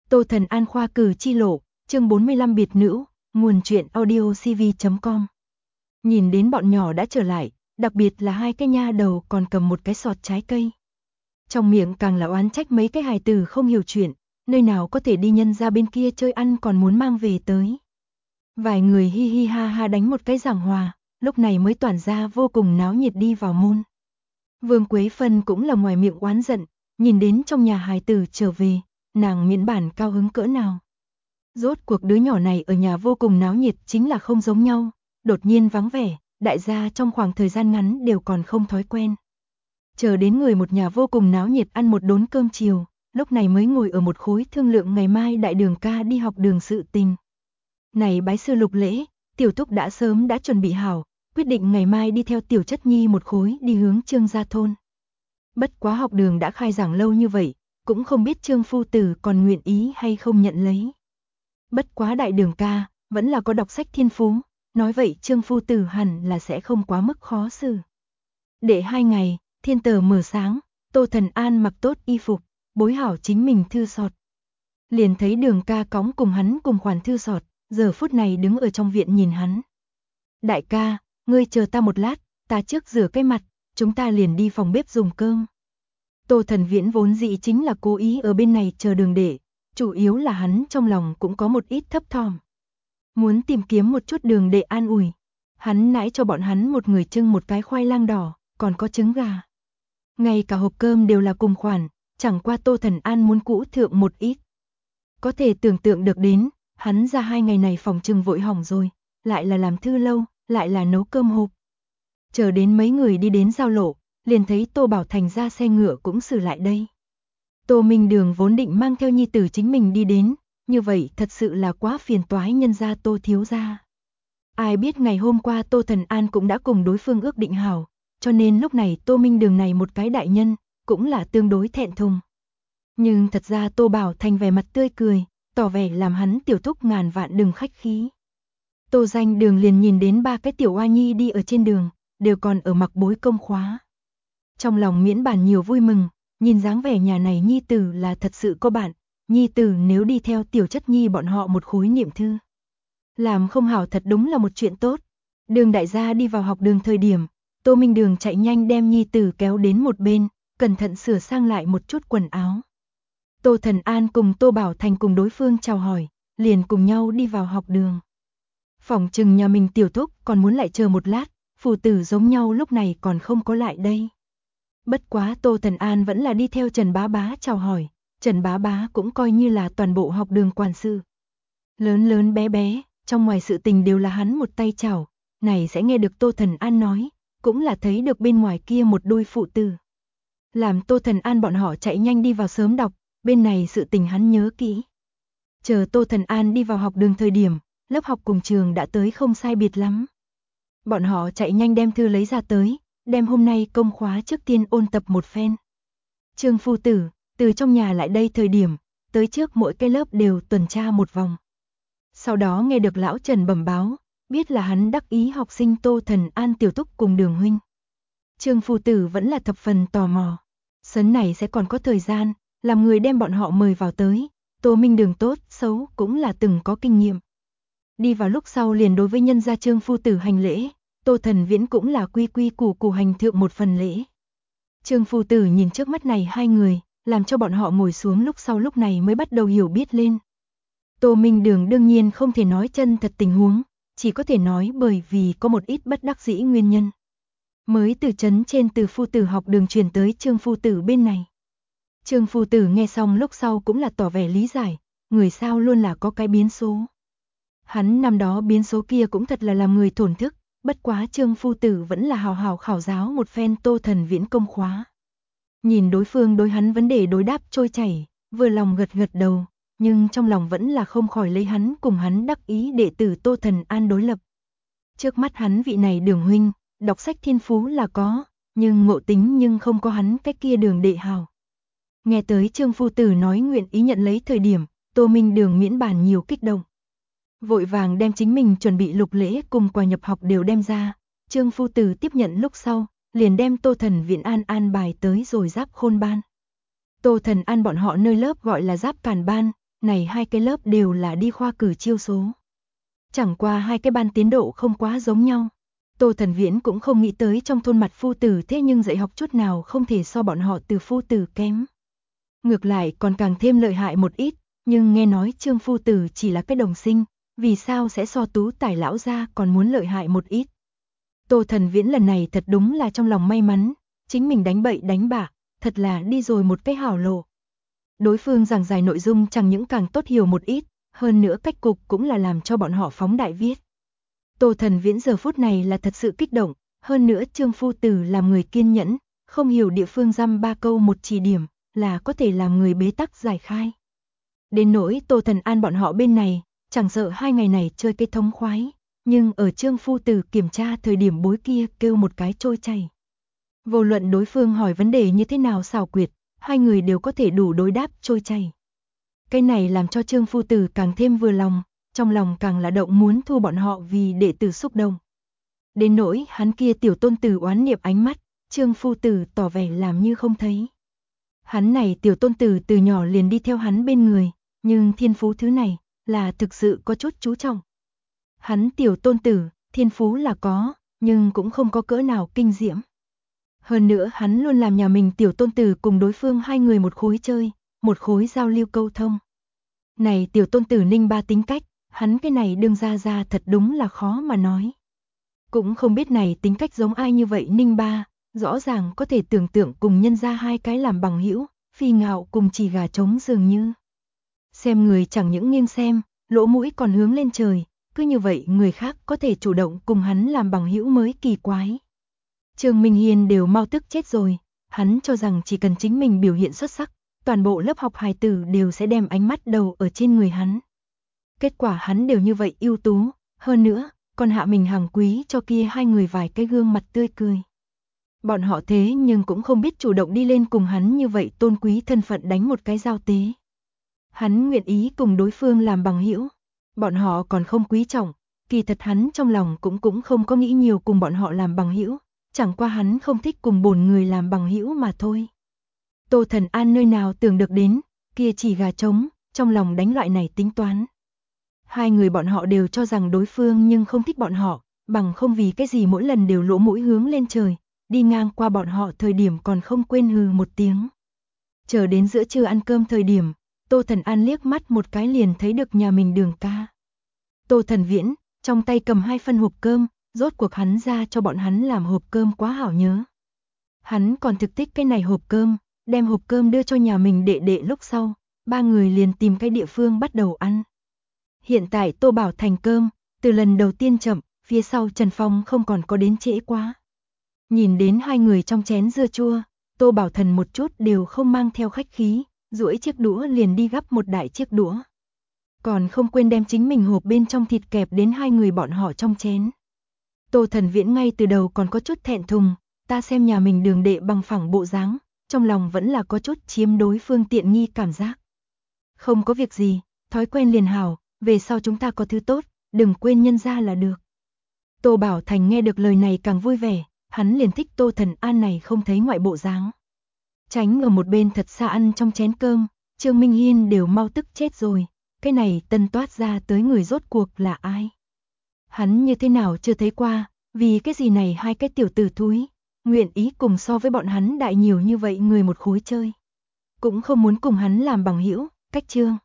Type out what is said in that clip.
Tô Thần An khoa cử chi lộ, chương 45 biệt nữ, nguồn truyện audio cv.com. Nhìn đến bọn nhỏ đã trở lại, đặc biệt là hai cái nha đầu còn cầm một cái sọt trái cây. Trong miệng càng là oán trách mấy cái hài tử không hiểu chuyện, nơi nào có thể đi nhân ra bên kia chơi ăn còn muốn mang về tới. Vài người hi hi ha ha đánh một cái giảng hòa, lúc này mới tản ra vô cùng náo nhiệt đi vào môn. Vương Quế Phân cũng là ngoài miệng oán giận, nhìn đến trong nhà hài tử trở về, nàng miễn bản cao hứng cỡ nào. Rốt cuộc đứa nhỏ này ở nhà vô cùng náo nhiệt chính là không giống nhau, đột nhiên vắng vẻ, đại gia trong khoảng thời gian ngắn đều còn không thói quen. Chờ đến người một nhà vô cùng náo nhiệt ăn một đốn cơm chiều, lúc này mới ngồi ở một khối thương lượng ngày mai đại đường ca đi học đường sự tình. Này bái sư lục lễ, tiểu thúc đã sớm đã chuẩn bị hảo, quyết định ngày mai đi theo tiểu chất nhi một khối đi hướng Trương gia thôn. Bất quá học đường đã khai giảng lâu như vậy, cũng không biết Trương phu tử còn nguyện ý hay không nhận lấy. Bất quá đại đường ca, vẫn là có đọc sách thiên phú, nói vậy Trương phu tử hẳn là sẽ không quá mức khó xử. Để 2 ngày, thiên tờ mở sáng, Tô Thần An mặc tốt y phục, bối hảo chính mình thư sọt. Liền thấy đường ca cõng cùng hắn cùng khoản thư sọt, giờ phút này đứng ở trong viện nhìn hắn. Đại ca, ngươi chờ ta một lát, ta trước rửa cái mặt, chúng ta liền đi phòng bếp dùng cơm. Tô Thần Viễn vốn dĩ chính là cố ý ở bên này chờ đường đệ, chủ yếu là hắn trong lòng cũng có một ít thấp thỏm. Muốn tìm kiếm một chút đường đệ an ủi. Hắn nãy cho bọn hắn một người trưng một cái khoai lang đỏ, còn có trứng gà. Ngay cả hộp cơm đều là cùng khoản, chẳng qua Tô Thần An muốn cũ thượng một ít. Có thể tưởng tượng được đến, hắn ra 2 ngày này phòng trừng vội hỏng rồi, lại là làm thư lâu, lại là nấu cơm hộp. Chờ đến mấy người đi đến giao lộ, liền thấy Tô Bảo Thành ra xe ngựa cũng xử lại đây. Tô Minh Đường vốn định mang theo nhi tử chính mình đi đến, như vậy thật sự là quá phiền toái nhân gia Tô thiếu gia. Ai biết ngày hôm qua Tô Thần An cũng đã cùng đối phương ước định hảo, cho nên lúc này Tô Minh Đường này một cái đại nhân, cũng là tương đối thẹn thùng. Nhưng thật ra Tô Bảo Thành vẻ mặt tươi cười, tỏ vẻ làm hắn tiểu thúc ngàn vạn đừng khách khí. Tô Danh Đường liền nhìn đến 3 cái tiểu oa nhi đi ở trên đường, đều còn ở mặc bối công khóa. Trong lòng miễn bản nhiều vui mừng, nhìn dáng vẻ nhà này nhi tử là thật sự có bạn, nhi tử nếu đi theo tiểu chất nhi bọn họ một khối niệm thư. Làm không hảo thật đúng là một chuyện tốt. Đường đại gia đi vào học đường thời điểm, Tô Minh Đường chạy nhanh đem nhi tử kéo đến một bên, cẩn thận sửa sang lại một chút quần áo. Tô Thần An cùng Tô Bảo Thành cùng đối phương chào hỏi, liền cùng nhau đi vào học đường. Phỏng chừng nhà mình tiểu thúc còn muốn lại chờ một lát, phụ tử giống nhau lúc này còn không có lại đây. Bất quá Tô Thần An vẫn là đi theo Trần Bá Bá chào hỏi, Trần Bá Bá cũng coi như là toàn bộ học đường quản sự. Lớn lớn bé bé, trong ngoài sự tình đều là hắn một tay chào, này sẽ nghe được Tô Thần An nói, cũng là thấy được bên ngoài kia một đôi phụ tử. Làm Tô Thần An bọn họ chạy nhanh đi vào sớm đọc, bên này sự tình hắn nhớ kỹ. Chờ Tô Thần An đi vào học đường thời điểm, lớp học cùng trường đã tới không sai biệt lắm. Bọn họ chạy nhanh đem thư lấy ra tới, đem hôm nay công khóa trước tiên ôn tập một phen. Trương phu tử, từ trong nhà lại đây thời điểm, tới trước mỗi cái lớp đều tuần tra một vòng. Sau đó nghe được lão Trần bẩm báo, biết là hắn đắc ý học sinh Tô Thần An tiểu thúc cùng Đường huynh. Trương phu tử vẫn là thập phần tò mò. Sấn này sẽ còn có thời gian, làm người đem bọn họ mời vào tới. Tô Minh Đường tốt, xấu cũng là từng có kinh nghiệm. Đi vào lúc sau liền đối với nhân gia Trương phu tử hành lễ, Tô Thần Viễn cũng là quy quy củ củ hành thượng một phần lễ. Trương phu tử nhìn trước mắt này hai người, làm cho bọn họ ngồi xuống lúc sau lúc này mới bắt đầu hiểu biết lên. Tô Minh Đường đương nhiên không thể nói chân thật tình huống, chỉ có thể nói bởi vì có một ít bất đắc dĩ nguyên nhân. Mới từ trấn trên từ phu tử học đường truyền tới Trương phu tử bên này. Trương phu tử nghe xong lúc sau cũng là tỏ vẻ lý giải, người sao luôn là có cái biến số. Hắn năm đó biến số kia cũng thật là làm người thổn thức, bất quá Trương phu tử vẫn là hào hào khảo giáo một phen Tô Thần Viễn công khóa. Nhìn đối phương đối hắn vấn đề đối đáp trôi chảy, vừa lòng gật gật đầu, nhưng trong lòng vẫn là không khỏi lấy hắn cùng hắn đắc ý đệ tử Tô Thần An đối lập. Trước mắt hắn vị này Đường huynh, đọc sách thiên phú là có, nhưng ngộ tính nhưng không có hắn cái kia Đường đệ hào. Nghe tới Trương phu tử nói nguyện ý nhận lấy thời điểm, Tô Minh Đường miễn bàn nhiều kích động. Vội vàng đem chính mình chuẩn bị lục lễ cùng quà nhập học đều đem ra, Trương phu tử tiếp nhận lúc sau, liền đem Tô Thần Viễn an bài tới rồi Giáp Khôn ban. Tô Thần An bọn họ nơi lớp gọi là Giáp Càn ban, này hai cái lớp đều là đi khoa cử chiêu số. Chẳng qua hai cái ban tiến độ không quá giống nhau. Tô Thần Viễn cũng không nghĩ tới trong thôn Mặt Phu Tử thế nhưng dạy học chút nào không thể so bọn họ Từ Phu Tử kém. Ngược lại còn càng thêm lợi hại một ít, nhưng nghe nói Trương Phu Tử chỉ là cái đồng sinh, vì sao sẽ so Tú Tài lão gia còn muốn lợi hại một ít. Tô Thần Viễn lần này thật đúng là trong lòng may mắn, chính mình đánh bậy đánh bạ, thật là đi rồi một cái hảo lộ. Đối phương giảng giải nội dung chẳng những càng tốt hiểu một ít, hơn nữa cách cục cũng là làm cho bọn họ phóng đại viết. Tô Thần Viễn giờ phút này là thật sự kích động, hơn nữa Trương Phu Tử làm người kiên nhẫn, không hiểu địa phương dăm ba câu một chỉ điểm, là có thể làm người bế tắc giải khai. Đến nỗi Tô Thần An bọn họ bên này, chẳng sợ 2 ngày này chơi cái thống khoái, nhưng ở Trương Phu Tử kiểm tra thời điểm bối kia kêu một cái trôi chảy. Vô luận đối phương hỏi vấn đề như thế nào xảo quyệt, hai người đều có thể đủ đối đáp trôi chảy. Cái này làm cho Trương Phu Tử càng thêm vừa lòng, trong lòng càng là động muốn thu bọn họ vì đệ tử xúc động. Đến nỗi hắn kia tiểu tôn tử oán niệm ánh mắt, Trương Phu Tử tỏ vẻ làm như không thấy. Hắn này tiểu tôn tử từ nhỏ liền đi theo hắn bên người, nhưng thiên phú thứ này là thực sự có chút chú trọng. Hắn tiểu tôn tử, thiên phú là có, nhưng cũng không có cỡ nào kinh diễm. Hơn nữa hắn luôn làm nhà mình tiểu tôn tử cùng đối phương hai người một khối chơi, một khối giao lưu câu thông. Này tiểu tôn tử Ninh Ba tính cách, hắn cái này đương ra thật đúng là khó mà nói. Cũng không biết này tính cách giống ai như vậy Ninh Ba, rõ ràng có thể tưởng tượng cùng nhân ra hai cái làm bằng hữu, phi ngạo cùng chỉ gà trống dường như. Xem người chẳng những nghiêng xem, lỗ mũi còn hướng lên trời, cứ như vậy người khác có thể chủ động cùng hắn làm bằng hữu mới kỳ quái. Trương Minh Hiên đều mau tức chết rồi, hắn cho rằng chỉ cần chính mình biểu hiện xuất sắc, toàn bộ lớp học hài tử đều sẽ đem ánh mắt đầu ở trên người hắn. Kết quả hắn đều như vậy ưu tú, hơn nữa, còn hạ mình hàng quý cho kia hai người vài cái gương mặt tươi cười. Bọn họ thế nhưng cũng không biết chủ động đi lên cùng hắn như vậy tôn quý thân phận đánh một cái giao tế. Hắn nguyện ý cùng đối phương làm bằng hữu, bọn họ còn không quý trọng, kỳ thật hắn trong lòng cũng không có nghĩ nhiều cùng bọn họ làm bằng hữu, chẳng qua hắn không thích cùng bổn người làm bằng hữu mà thôi. Tô Thần An nơi nào tưởng được đến, kia chỉ gà trống, trong lòng đánh loại này tính toán. Hai người bọn họ đều cho rằng đối phương nhưng không thích bọn họ, bằng không vì cái gì mỗi lần đều lỗ mũi hướng lên trời, đi ngang qua bọn họ thời điểm còn không quên hừ một tiếng. Chờ đến giữa trưa ăn cơm thời điểm, Tô Thần An liếc mắt một cái liền thấy được nhà mình Đường ca. Tô Thần Viễn, trong tay cầm 2 phân hộp cơm, rốt cuộc hắn ra cho bọn hắn làm hộp cơm quá hảo nhớ. Hắn còn thực thích cái này hộp cơm, đem hộp cơm đưa cho nhà mình đệ đệ lúc sau, ba người liền tìm cái địa phương bắt đầu ăn. Hiện tại Tô Bảo Thành cơm, từ lần đầu tiên chậm, phía sau Trần Phong không còn có đến trễ quá. Nhìn đến hai người trong chén dưa chua, Tô Bảo Thần một chút đều không mang theo khách khí, duỗi chiếc đũa liền đi gắp một đại chiếc đũa. Còn không quên đem chính mình hộp bên trong thịt kẹp đến hai người bọn họ trong chén. Tô Thần Viễn ngay từ đầu còn có chút thẹn thùng, ta xem nhà mình Đường đệ bằng phẳng bộ dáng, trong lòng vẫn là có chút chiếm đối phương tiện nghi cảm giác. Không có việc gì, thói quen liền hảo, về sau chúng ta có thứ tốt, đừng quên nhân ra là được. Tô Bảo Thành nghe được lời này càng vui vẻ, hắn liền thích Tô Thần An này không thấy ngoại bộ dáng. Tránh ở một bên thật xa ăn trong chén cơm, Trương Minh Hiên đều mau tức chết rồi, cái này tân toát ra tới người rốt cuộc là ai? Hắn như thế nào chưa thấy qua, vì cái gì này hai cái tiểu tử thúi, nguyện ý cùng so với bọn hắn đại nhiều như vậy người một khối chơi. Cũng không muốn cùng hắn làm bằng hữu, cách Trương